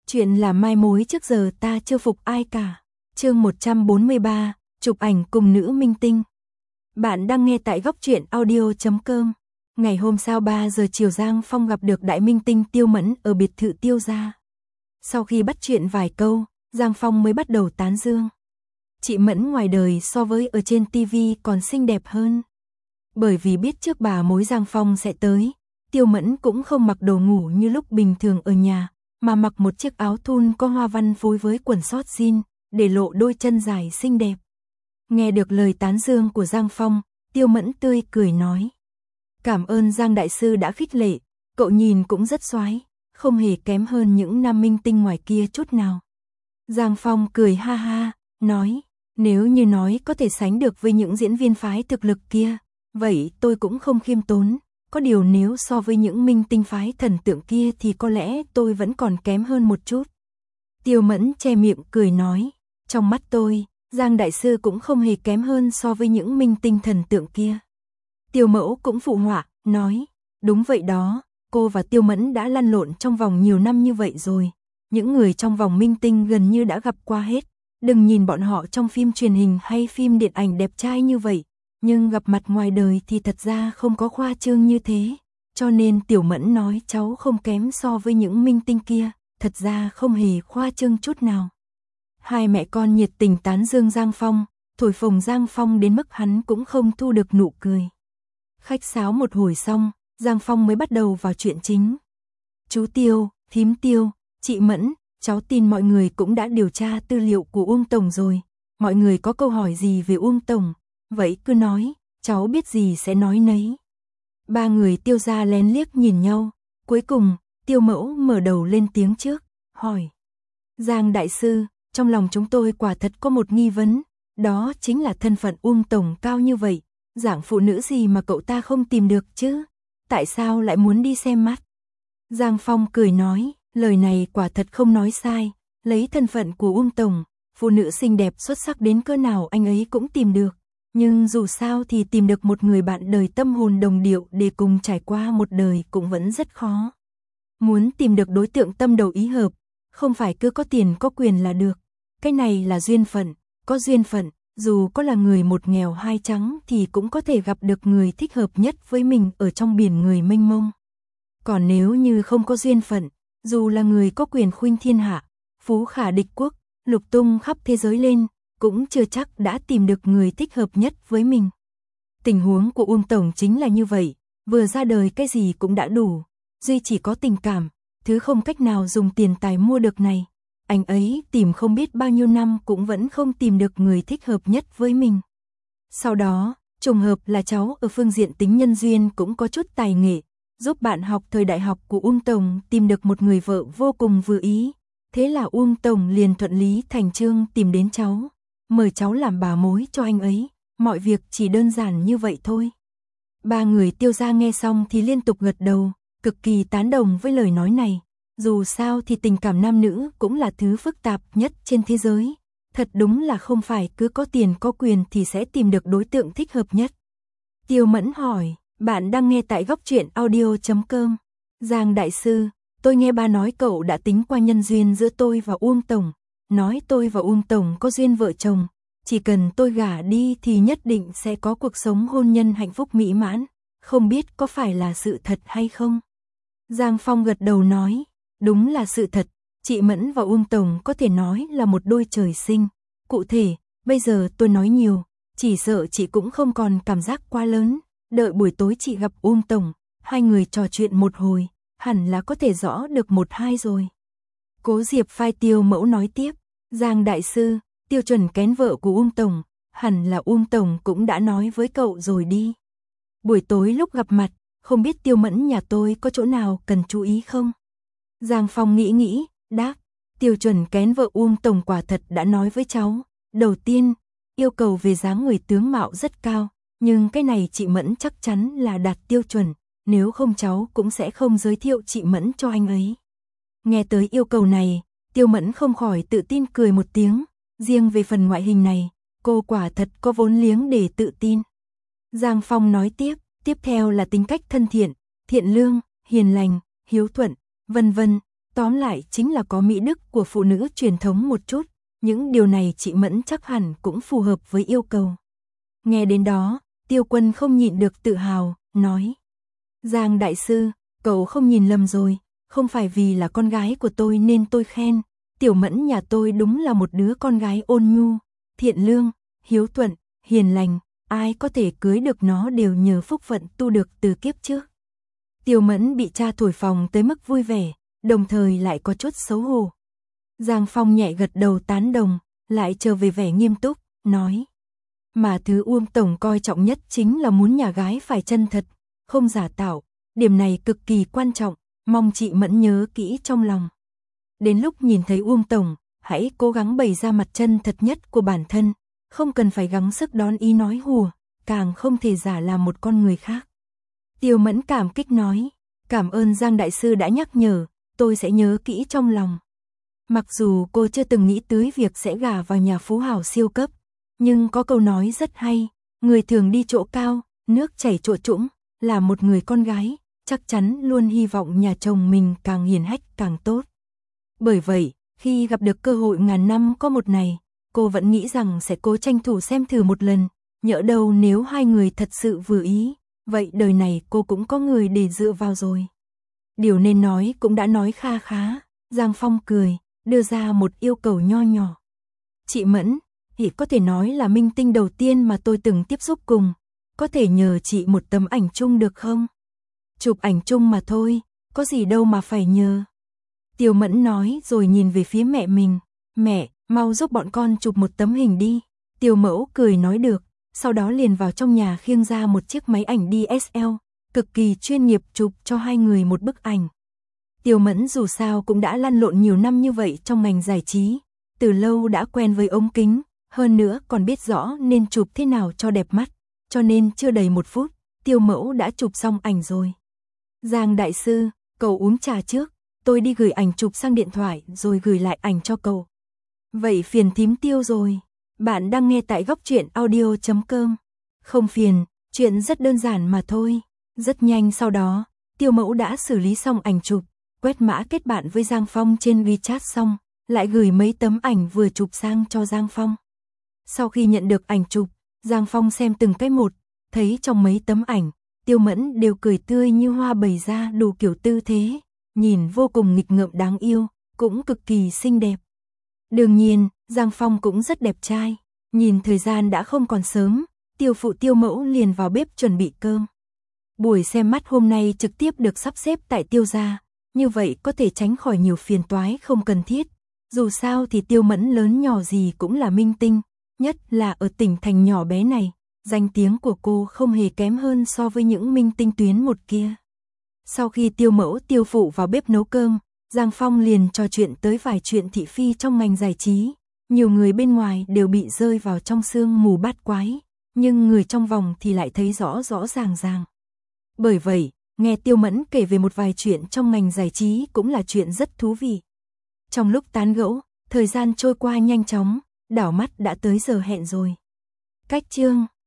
Chuyện là mai mối trước giờ ta chưa phục ai cả. Chương 143, chụp ảnh cùng nữ minh tinh. Bạn đang nghe tại góc truyện audio.com. Ngày hôm sau 3 giờ chiều Giang Phong gặp được đại minh tinh Tiêu Mẫn ở biệt thự Tiêu gia. Sau khi bắt chuyện vài câu, Giang Phong mới bắt đầu tán dương. Chị Mẫn ngoài đời so với ở trên TV còn xinh đẹp hơn. Bởi vì biết trước bà mối Giang Phong sẽ tới, Tiêu Mẫn cũng không mặc đồ ngủ như lúc bình thường ở nhà, mà mặc một chiếc áo thun có hoa văn phối với quần sót jean, để lộ đôi chân dài xinh đẹp. Nghe được lời tán dương của Giang Phong, Tiêu Mẫn tươi cười nói. Cảm ơn Giang đại sư đã khích lệ, cậu nhìn cũng rất xoái, không hề kém hơn những nam minh tinh ngoài kia chút nào. Giang Phong cười ha ha, nói, nếu như nói có thể sánh được với những diễn viên phái thực lực kia, vậy tôi cũng không khiêm tốn. Có điều nếu so với những minh tinh phái thần tượng kia thì có lẽ tôi vẫn còn kém hơn một chút. Tiêu Mẫn che miệng cười nói, trong mắt tôi, Giang đại sư cũng không hề kém hơn so với những minh tinh thần tượng kia. Tiêu Mẫu cũng phụ họa, nói, đúng vậy đó, cô và Tiêu Mẫn đã lăn lộn trong vòng nhiều năm như vậy rồi. Những người trong vòng minh tinh gần như đã gặp qua hết. Đừng nhìn bọn họ trong phim truyền hình hay phim điện ảnh đẹp trai như vậy. Nhưng gặp mặt ngoài đời thì thật ra không có khoa trương như thế. Cho nên Tiểu Mẫn nói cháu không kém so với những minh tinh kia, thật ra không hề khoa trương chút nào. Hai mẹ con nhiệt tình tán dương Giang Phong, thổi phồng Giang Phong đến mức hắn cũng không thu được nụ cười. Khách sáo một hồi xong, Giang Phong mới bắt đầu vào chuyện chính. Chú Tiêu, thím Tiêu, chị Mẫn, cháu tin mọi người cũng đã điều tra tư liệu của Uông Tổng rồi. Mọi người có câu hỏi gì về Uông Tổng? Vậy cứ nói, cháu biết gì sẽ nói nấy. Ba người Tiêu gia lén liếc nhìn nhau, cuối cùng, Tiêu Mẫu mở đầu lên tiếng trước, hỏi. Giang đại sư, trong lòng chúng tôi quả thật có một nghi vấn, đó chính là thân phận Uông Tổng cao như vậy, dạng phụ nữ gì mà cậu ta không tìm được chứ? Tại sao lại muốn đi xem mắt? Giang Phong cười nói, lời này quả thật không nói sai, lấy thân phận của Uông Tổng, phụ nữ xinh đẹp xuất sắc đến cỡ nào anh ấy cũng tìm được. Nhưng dù sao thì tìm được một người bạn đời tâm hồn đồng điệu để cùng trải qua một đời cũng vẫn rất khó. Muốn tìm được đối tượng tâm đầu ý hợp, không phải cứ có tiền có quyền là được. Cái này là duyên phận, có duyên phận, dù có là người một nghèo hai trắng thì cũng có thể gặp được người thích hợp nhất với mình ở trong biển người mênh mông. Còn nếu như không có duyên phận, dù là người có quyền khuynh thiên hạ, phú khả địch quốc, lục tung khắp thế giới lên, cũng chưa chắc đã tìm được người thích hợp nhất với mình. Tình huống của Uông Tổng chính là như vậy, vừa ra đời cái gì cũng đã đủ, duy chỉ có tình cảm, thứ không cách nào dùng tiền tài mua được này. Anh ấy tìm không biết bao nhiêu năm cũng vẫn không tìm được người thích hợp nhất với mình. Sau đó, trùng hợp là cháu ở phương diện tính nhân duyên cũng có chút tài nghệ, giúp bạn học thời đại học của Uông Tổng tìm được một người vợ vô cùng vừa ý. Thế là Uông Tổng liền thuận lý thành chương tìm đến cháu, mời cháu làm bà mối cho anh ấy, mọi việc chỉ đơn giản như vậy thôi. Ba người Tiêu gia nghe xong thì liên tục gật đầu, cực kỳ tán đồng với lời nói này. Dù sao thì tình cảm nam nữ cũng là thứ phức tạp nhất trên thế giới. Thật đúng là không phải cứ có tiền có quyền thì sẽ tìm được đối tượng thích hợp nhất. Tiêu Mẫn hỏi, bạn đang nghe tại góc truyện audio.com. Giang đại sư, tôi nghe ba nói cậu đã tính qua nhân duyên giữa tôi và Uông Tổng. Nói tôi và Uông Tổng có duyên vợ chồng. Chỉ cần tôi gả đi thì nhất định sẽ có cuộc sống hôn nhân hạnh phúc mỹ mãn. Không biết có phải là sự thật hay không? Giang Phong gật đầu nói. Đúng là sự thật, chị Mẫn và Uông Tổng có thể nói là một đôi trời sinh. Cụ thể, bây giờ tôi nói nhiều, chỉ sợ chị cũng không còn cảm giác quá lớn. Đợi buổi tối chị gặp Uông Tổng, hai người trò chuyện một hồi, hẳn là có thể rõ được một hai rồi. Cố Diệp phai Tiêu Mẫu nói tiếp, Giang đại sư, tiêu chuẩn kén vợ của Uông Tổng, hẳn là Uông Tổng cũng đã nói với cậu rồi đi. Buổi tối lúc gặp mặt, không biết Tiêu Mẫn nhà tôi có chỗ nào cần chú ý không? Giang Phong nghĩ, đáp, tiêu chuẩn kén vợ Uông Tổng quả thật đã nói với cháu. Đầu tiên, yêu cầu về dáng người tướng mạo rất cao, nhưng cái này chị Mẫn chắc chắn là đạt tiêu chuẩn, nếu không cháu cũng sẽ không giới thiệu chị Mẫn cho anh ấy. Nghe tới yêu cầu này, Tiêu Mẫn không khỏi tự tin cười một tiếng, riêng về phần ngoại hình này, cô quả thật có vốn liếng để tự tin. Giang Phong nói tiếp theo là tính cách thân thiện, thiện lương, hiền lành, hiếu thuận, vân vân. tóm lại chính là có mỹ đức của phụ nữ truyền thống một chút, những điều này chị Mẫn chắc hẳn cũng phù hợp với yêu cầu. Nghe đến đó, Tiêu Quân không nhịn được tự hào, nói. Giang đại sư, cậu không nhìn lầm rồi, không phải vì là con gái của tôi nên tôi khen, Tiểu Mẫn nhà tôi đúng là một đứa con gái ôn nhu, thiện lương, hiếu thuận, hiền lành, ai có thể cưới được nó đều nhờ phúc phận tu được từ kiếp trước. Tiểu Mẫn bị cha thổi phồng tới mức vui vẻ, đồng thời lại có chút xấu hổ. Giang Phong nhẹ gật đầu tán đồng, lại trở về vẻ nghiêm túc, nói. Mà thứ Uông Tổng coi trọng nhất chính là muốn nhà gái phải chân thật, không giả tạo, điểm này cực kỳ quan trọng, mong chị Mẫn nhớ kỹ trong lòng. Đến lúc nhìn thấy Uông Tổng, hãy cố gắng bày ra mặt chân thật nhất của bản thân, không cần phải gắng sức đón ý nói hùa, càng không thể giả làm một con người khác. Tiêu Mẫn cảm kích nói, cảm ơn Giang đại sư đã nhắc nhở, tôi sẽ nhớ kỹ trong lòng. Mặc dù cô chưa từng nghĩ tới việc sẽ gả vào nhà phú hào siêu cấp, nhưng có câu nói rất hay, người thường đi chỗ cao, nước chảy chỗ trũng, là một người con gái, chắc chắn luôn hy vọng nhà chồng mình càng hiền hách càng tốt. Bởi vậy, khi gặp được cơ hội ngàn năm có một này, cô vẫn nghĩ rằng sẽ cố tranh thủ xem thử một lần, nhỡ đâu nếu hai người thật sự vừa ý, vậy đời này cô cũng có người để dựa vào rồi. Điều nên nói cũng đã nói kha khá, Giang Phong cười, đưa ra một yêu cầu nho nhỏ. Chị Mẫn, thì có thể nói là minh tinh đầu tiên mà tôi từng tiếp xúc cùng, có thể nhờ chị một tấm ảnh chung được không? Chụp ảnh chung mà thôi, có gì đâu mà phải nhờ. Tiêu Mẫn nói rồi nhìn về phía mẹ mình, mẹ, mau giúp bọn con chụp một tấm hình đi. Tiêu Mẫu cười nói được, sau đó liền vào trong nhà khiêng ra một chiếc máy ảnh DSL, cực kỳ chuyên nghiệp chụp cho hai người một bức ảnh. Tiêu Mẫn dù sao cũng đã lăn lộn nhiều năm như vậy trong ngành giải trí, từ lâu đã quen với ống kính, hơn nữa còn biết rõ nên chụp thế nào cho đẹp mắt, cho nên chưa đầy 1 phút, Tiêu Mẫu đã chụp xong ảnh rồi. Giang đại sư, cậu uống trà trước, tôi đi gửi ảnh chụp sang điện thoại rồi gửi lại ảnh cho cậu. Vậy phiền thím Tiêu rồi. Bạn đang nghe tại góc truyện audio.com. Không phiền, chuyện rất đơn giản mà thôi. Rất nhanh sau đó, Tiêu Mẫu đã xử lý xong ảnh chụp, quét mã kết bạn với Giang Phong trên WeChat xong, lại gửi mấy tấm ảnh vừa chụp sang cho Giang Phong. Sau khi nhận được ảnh chụp, Giang Phong xem từng cái một, thấy trong mấy tấm ảnh, Tiêu Mẫn đều cười tươi như hoa bày ra đủ kiểu tư thế, nhìn vô cùng nghịch ngợm đáng yêu, cũng cực kỳ xinh đẹp. Đương nhiên, Giang Phong cũng rất đẹp trai, nhìn thời gian đã không còn sớm, Tiêu phụ Tiêu Mẫu liền vào bếp chuẩn bị cơm. Buổi xem mắt hôm nay trực tiếp được sắp xếp tại Tiêu gia, như vậy có thể tránh khỏi nhiều phiền toái không cần thiết. Dù sao thì Tiêu Mẫn lớn nhỏ gì cũng là minh tinh, nhất là ở tỉnh thành nhỏ bé này, danh tiếng của cô không hề kém hơn so với những minh tinh tuyến một kia. Sau khi Tiêu Mẫu Tiêu phụ vào bếp nấu cơm, Giang Phong liền trò chuyện tới vài chuyện thị phi trong ngành giải trí. Nhiều người bên ngoài đều bị rơi vào trong sương mù bát quái, nhưng người trong vòng thì lại thấy rõ rõ ràng ràng. Bởi vậy, nghe Tiêu Mẫn kể về một vài chuyện trong ngành giải trí cũng là chuyện rất thú vị. Trong lúc tán gẫu, thời gian trôi qua nhanh chóng, đảo mắt đã tới giờ hẹn rồi. Cách chương